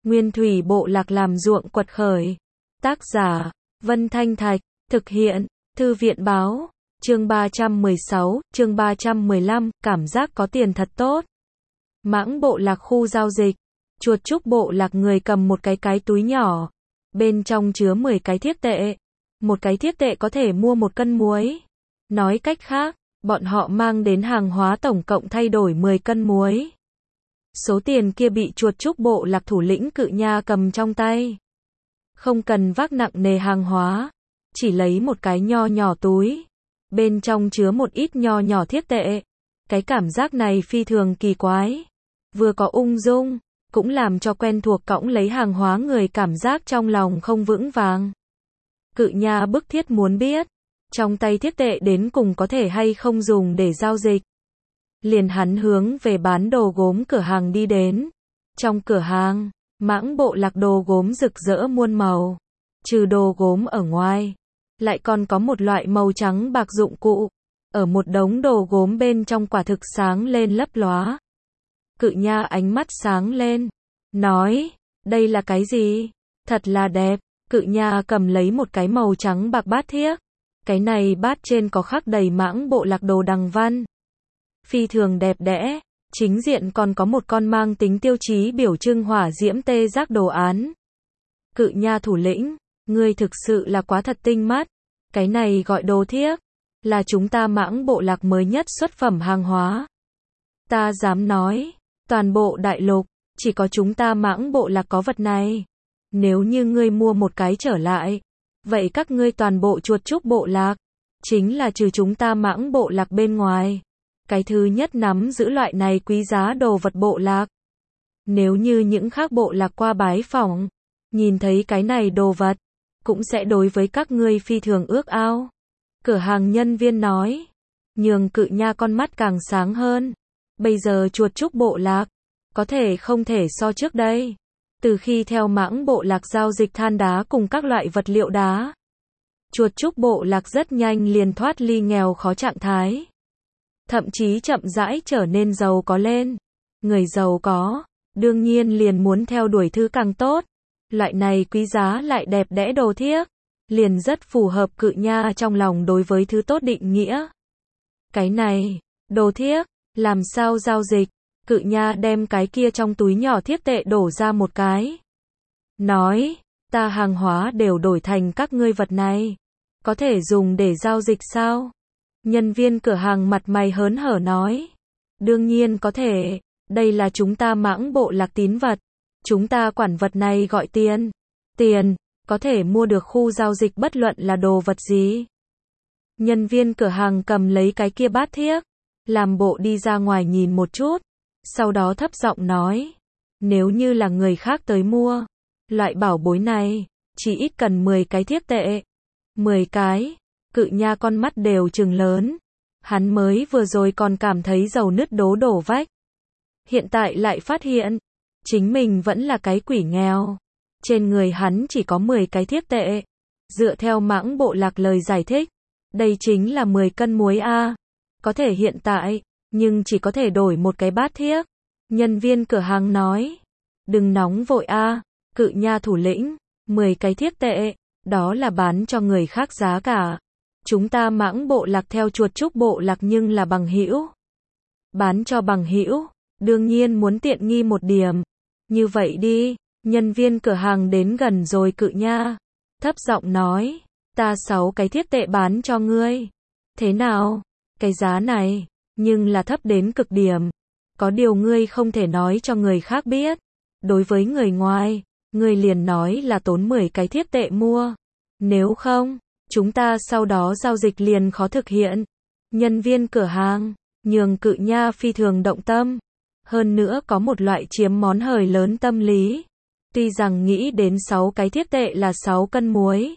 Nguyên thủy bộ lạc làm ruộng quật khởi. Tác giả, Vân Thanh Thạch, thực hiện, Thư viện báo, chương 316, chương 315, cảm giác có tiền thật tốt. Mãng bộ lạc khu giao dịch, chuột trúc bộ lạc người cầm một cái túi nhỏ, bên trong chứa 10 cái thiếc tệ. Một cái thiếc tệ có thể mua 1 cân muối. Nói cách khác, bọn họ mang đến hàng hóa tổng cộng thay đổi 10 cân muối. Số tiền kia bị chuột trúc bộ lạc thủ lĩnh Cự Nha cầm trong tay. Không cần vác nặng nề hàng hóa, chỉ lấy một cái nho nhỏ túi, bên trong chứa một ít nho nhỏ thiếc tệ. Cái cảm giác này phi thường kỳ quái, vừa có ung dung, cũng làm cho quen thuộc cõng lấy hàng hóa người cảm giác trong lòng không vững vàng. Cự Nha bức thiết muốn biết, trong tay thiếc tệ đến cùng có thể hay không dùng để giao dịch. Liền hắn hướng về bán đồ gốm cửa hàng đi đến. Trong cửa hàng, mãng bộ lạc đồ gốm rực rỡ muôn màu. Trừ đồ gốm ở ngoài, lại còn có một loại màu trắng bạc dụng cụ. Ở một đống đồ gốm bên trong quả thực sáng lên lấp lóa. Cự Nha ánh mắt sáng lên, nói, đây là cái gì? Thật là đẹp. Cự Nha cầm lấy một cái màu trắng bạc bát thiếc. Cái này bát trên có khắc đầy mãng bộ lạc đồ đằng văn. Phi thường đẹp đẽ, chính diện còn có một con mang tính tiêu chí biểu trưng hỏa diễm tê giác đồ án. Cự Nha thủ lĩnh, ngươi thực sự là quá thật tinh mắt. Cái này gọi đồ thiếc, là chúng ta mãng bộ lạc mới nhất xuất phẩm hàng hóa. Ta dám nói, toàn bộ đại lục, chỉ có chúng ta mãng bộ lạc có vật này. Nếu như ngươi mua một cái trở lại, vậy các ngươi toàn bộ chuột trúc bộ lạc, chính là trừ chúng ta mãng bộ lạc bên ngoài, cái thứ nhất nắm giữ loại này quý giá đồ vật bộ lạc. Nếu như những khác bộ lạc qua bái phỏng, nhìn thấy cái này đồ vật, cũng sẽ đối với các ngươi phi thường ước ao. Cửa hàng nhân viên nói, nhường Cự Nha con mắt càng sáng hơn. Bây giờ chuột trúc bộ lạc, có thể không thể so trước đây. Từ khi theo mãng bộ lạc giao dịch than đá cùng các loại vật liệu đá, chuột trúc bộ lạc rất nhanh liền thoát ly nghèo khó trạng thái. Thậm chí chậm rãi trở nên giàu có lên. Người giàu có, đương nhiên liền muốn theo đuổi thứ càng tốt. Loại này quý giá lại đẹp đẽ đồ thiếc, liền rất phù hợp Cự Nha trong lòng đối với thứ tốt định nghĩa. Cái này, đồ thiếc, làm sao giao dịch? Cự Nha đem cái kia trong túi nhỏ thiếc tệ đổ ra một cái. Nói, ta hàng hóa đều đổi thành các ngươi vật này. Có thể dùng để giao dịch sao? Nhân viên cửa hàng mặt mày hớn hở nói. Đương nhiên có thể, đây là chúng ta mãng bộ lạc tín vật. Chúng ta quản vật này gọi tiền. Tiền, có thể mua được khu giao dịch bất luận là đồ vật gì. Nhân viên cửa hàng cầm lấy cái kia bát thiếc, làm bộ đi ra ngoài nhìn một chút. Sau đó thấp giọng nói, nếu như là người khác tới mua, loại bảo bối này, chỉ ít cần 10 cái thiếc tệ. 10 cái, Cự Nha con mắt đều trừng lớn. Hắn mới vừa rồi còn cảm thấy dầu nứt đổ vách. Hiện tại lại phát hiện, chính mình vẫn là cái quỷ nghèo. Trên người hắn chỉ có 10 cái thiếc tệ. Dựa theo mãng bộ lạc lời giải thích, đây chính là 10 cân muối a. Có thể hiện tại, nhưng chỉ có thể đổi một cái bát thiếc. Nhân viên cửa hàng nói, đừng nóng vội a, Cự Nha thủ lĩnh, 10 cái thiếc tệ, đó là bán cho người khác giá cả. Chúng ta mãng bộ lạc theo chuột trúc bộ lạc nhưng là bằng hữu. Bán cho bằng hữu, đương nhiên muốn tiện nghi một điểm. Như vậy đi, nhân viên cửa hàng đến gần rồi Cự Nha, thấp giọng nói, ta 6 cái thiếc tệ bán cho ngươi. Thế nào? Cái giá này, nhưng là thấp đến cực điểm. Có điều ngươi không thể nói cho người khác biết. Đối với người ngoài, ngươi liền nói là tốn 10 cái thiếc tệ mua. Nếu không, chúng ta sau đó giao dịch liền khó thực hiện. Nhân viên cửa hàng, nhường Cự Nha phi thường động tâm. Hơn nữa có một loại chiếm món hời lớn tâm lý. Tuy rằng nghĩ đến 6 cái thiếc tệ là 6 cân muối,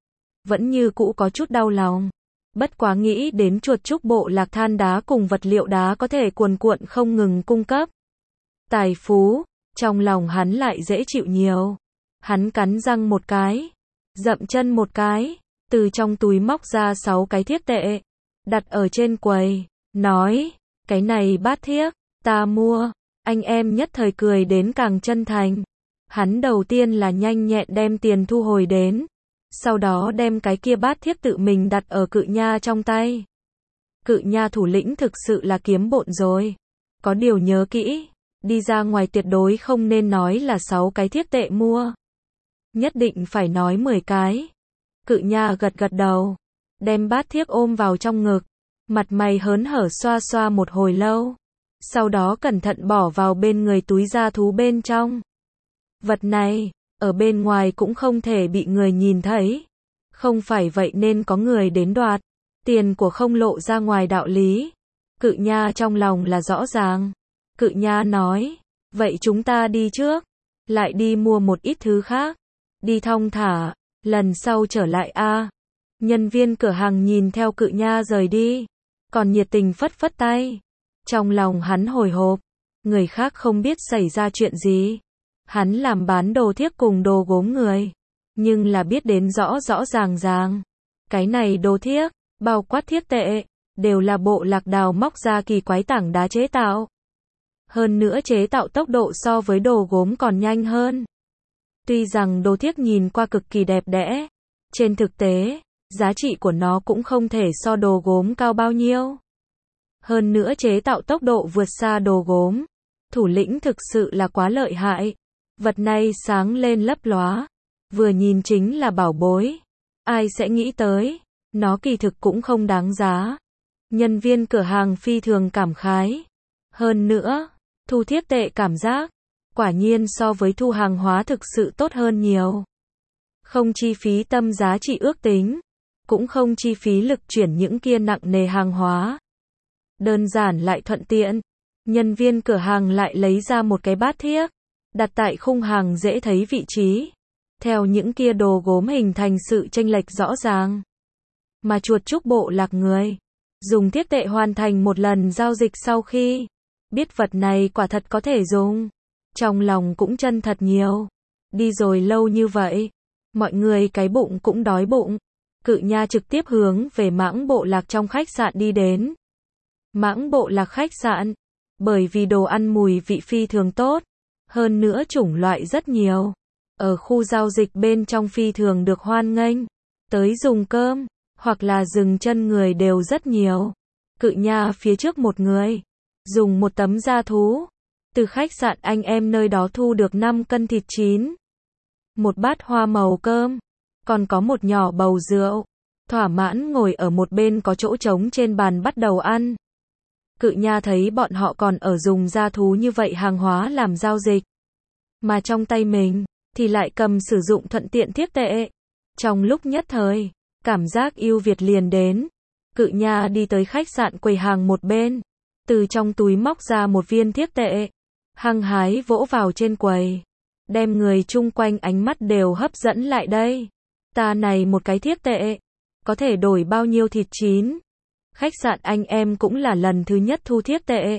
vẫn như cũ có chút đau lòng. Bất quá nghĩ đến chuột trúc bộ lạc than đá cùng vật liệu đá có thể cuồn cuộn không ngừng cung cấp tài phú, trong lòng hắn lại dễ chịu nhiều. Hắn cắn răng một cái, dậm chân một cái, từ trong túi móc ra 6 cái thiếc tệ, đặt ở trên quầy, nói, cái này bát thiếc, ta mua. Anh em nhất thời cười đến càng chân thành. Hắn đầu tiên là nhanh nhẹn đem tiền thu hồi đến, sau đó đem cái kia bát thiếc tự mình đặt ở Cự Nha trong tay. Cự Nha thủ lĩnh thực sự là kiếm bộn rồi. Có điều nhớ kỹ, đi ra ngoài tuyệt đối không nên nói là 6 cái thiếc tệ mua. Nhất định phải nói 10 cái. Cự Nha gật gật đầu, đem bát thiếc ôm vào trong ngực, mặt mày hớn hở xoa xoa một hồi lâu. Sau đó cẩn thận bỏ vào bên người túi da thú bên trong. Vật này, ở bên ngoài cũng không thể bị người nhìn thấy. Không phải vậy nên có người đến đoạt. Tiền của không lộ ra ngoài đạo lý. Cự Nha trong lòng là rõ ràng. Cự Nha nói, vậy chúng ta đi trước, lại đi mua một ít thứ khác. Đi thong thả, lần sau trở lại a. Nhân viên cửa hàng nhìn theo Cự Nha rời đi, còn nhiệt tình phất phất tay. Trong lòng hắn hồi hộp, người khác không biết xảy ra chuyện gì. Hắn làm bán đồ thiếc cùng đồ gốm người, nhưng là biết đến rõ rõ ràng ràng. Cái này đồ thiếc, bao quát thiếc tệ, đều là bộ lạc đào móc ra kỳ quái tảng đá chế tạo. Hơn nữa chế tạo tốc độ so với đồ gốm còn nhanh hơn. Tuy rằng đồ thiếc nhìn qua cực kỳ đẹp đẽ, trên thực tế, giá trị của nó cũng không thể so đồ gốm cao bao nhiêu. Hơn nữa chế tạo tốc độ vượt xa đồ gốm. Thủ lĩnh thực sự là quá lợi hại. Vật này sáng lên lấp lóa, vừa nhìn chính là bảo bối. Ai sẽ nghĩ tới, nó kỳ thực cũng không đáng giá. Nhân viên cửa hàng phi thường cảm khái. Hơn nữa, thu thiếc tệ cảm giác, quả nhiên so với thu hàng hóa thực sự tốt hơn nhiều. Không chi phí tâm giá trị ước tính, cũng không chi phí lực chuyển những kia nặng nề hàng hóa. Đơn giản lại thuận tiện. Nhân viên cửa hàng lại lấy ra một cái bát thiếc, đặt tại khung hàng dễ thấy vị trí. Theo những kia đồ gốm hình thành sự chênh lệch rõ ràng. Mà chuột trúc bộ lạc người, dùng thiếc tệ hoàn thành một lần giao dịch sau khi biết vật này quả thật có thể dùng. Trong lòng cũng chân thật nhiều. Đi rồi lâu như vậy, mọi người cái bụng cũng đói bụng. Cự Nha trực tiếp hướng về Mãng bộ lạc trong khách sạn đi đến. Mãng bộ lạc khách sạn, bởi vì đồ ăn mùi vị phi thường tốt, hơn nữa chủng loại rất nhiều. Ở khu giao dịch bên trong phi thường được hoan nghênh, tới dùng cơm, hoặc là dừng chân người đều rất nhiều. Cự Nha phía trước một người, dùng một tấm da thú, từ khách sạn anh em nơi đó thu được 5 cân thịt chín, một bát hoa màu cơm, còn có một nhỏ bầu rượu, thỏa mãn ngồi ở một bên có chỗ trống trên bàn bắt đầu ăn. Cự Nha thấy bọn họ còn ở dùng da thú như vậy hàng hóa làm giao dịch, mà trong tay mình thì lại cầm sử dụng thuận tiện thiếc tệ. Trong lúc nhất thời, cảm giác ưu việt liền đến. Cự Nha đi tới khách sạn quầy hàng một bên, từ trong túi móc ra một viên thiếc tệ, hăng hái vỗ vào trên quầy, đem người chung quanh ánh mắt đều hấp dẫn lại đây. Ta này một cái thiếc tệ, có thể đổi bao nhiêu thịt chín? Khách sạn anh em cũng là lần thứ nhất thu thiếc tệ.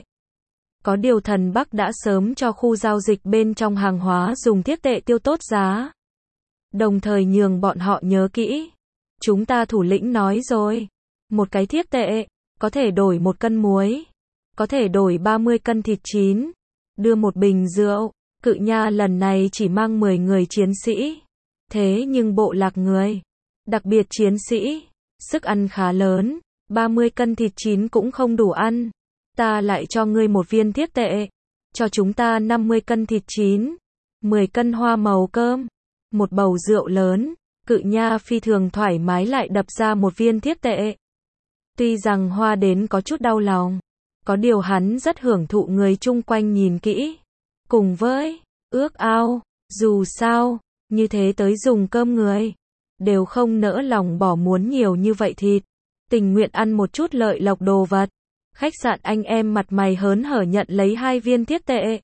Có điều Thần Bắc đã sớm cho khu giao dịch bên trong hàng hóa dùng thiếc tệ tiêu tốt giá. Đồng thời nhường bọn họ nhớ kỹ. Chúng ta thủ lĩnh nói rồi. Một cái thiếc tệ, có thể đổi 1 cân muối. Có thể đổi 30 cân thịt chín. Đưa một bình rượu. Cự Nha lần này chỉ mang 10 người chiến sĩ. Thế nhưng bộ lạc người, đặc biệt chiến sĩ, sức ăn khá lớn. 30 cân thịt chín cũng không đủ ăn. Ta lại cho ngươi một viên thiếc tệ. Cho chúng ta 50 cân thịt chín. 10 cân hoa màu cơm. Một bầu rượu lớn. Cự Nha phi thường thoải mái lại đập ra một viên thiếc tệ. Tuy rằng hoa đến có chút đau lòng. Có điều hắn rất hưởng thụ người chung quanh nhìn kỹ. Cùng với ước ao. Dù sao, như thế tới dùng cơm người, đều không nỡ lòng bỏ muốn nhiều như vậy thịt. Tình nguyện ăn một chút lợi lộc đồ vật. Khách sạn anh em mặt mày hớn hở nhận lấy 2 viên thiếc tệ.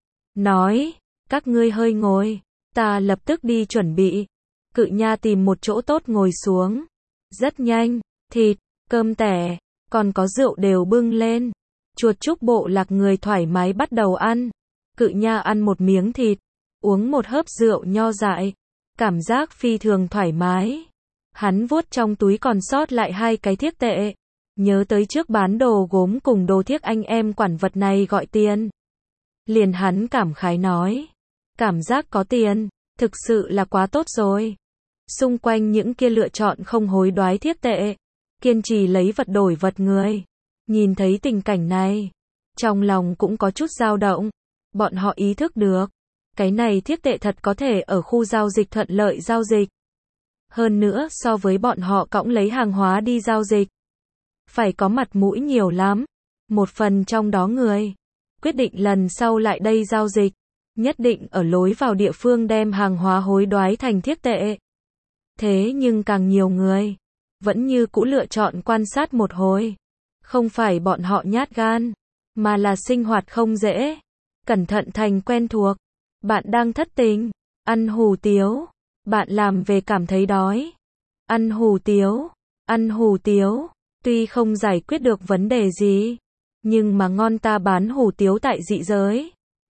Nói, các ngươi hơi ngồi, ta lập tức đi chuẩn bị. Cự Nha tìm một chỗ tốt ngồi xuống. Rất nhanh, thịt, cơm tẻ, còn có rượu đều bưng lên. Chuột trúc bộ lạc người thoải mái bắt đầu ăn. Cự Nha ăn một miếng thịt, uống một hớp rượu nho dại. Cảm giác phi thường thoải mái. Hắn vuốt trong túi còn sót lại 2 cái thiếc tệ. Nhớ tới trước bán đồ gốm cùng đồ thiếc anh em quản vật này gọi tiền. Liền hắn cảm khái nói. Cảm giác có tiền, thực sự là quá tốt rồi. Xung quanh những kia lựa chọn không hối đoái thiếp tệ, kiên trì lấy vật đổi vật người. Nhìn thấy tình cảnh này, trong lòng cũng có chút dao động. Bọn họ ý thức được, cái này thiếp tệ thật có thể ở khu giao dịch thuận lợi giao dịch. Hơn nữa so với bọn họ cõng lấy hàng hóa đi giao dịch, phải có mặt mũi nhiều lắm. Một phần trong đó người quyết định lần sau lại đây giao dịch, nhất định ở lối vào địa phương đem hàng hóa hối đoái thành thiếp tệ. Thế nhưng càng nhiều người vẫn như cũ lựa chọn quan sát một hồi. Không phải bọn họ nhát gan, mà là sinh hoạt không dễ. Cẩn thận thành quen thuộc. Bạn đang thất tình, ăn hủ tiếu. Bạn làm về cảm thấy đói, ăn hủ tiếu. Ăn hủ tiếu, tuy không giải quyết được vấn đề gì, nhưng mà ngon ta bán hủ tiếu tại dị giới.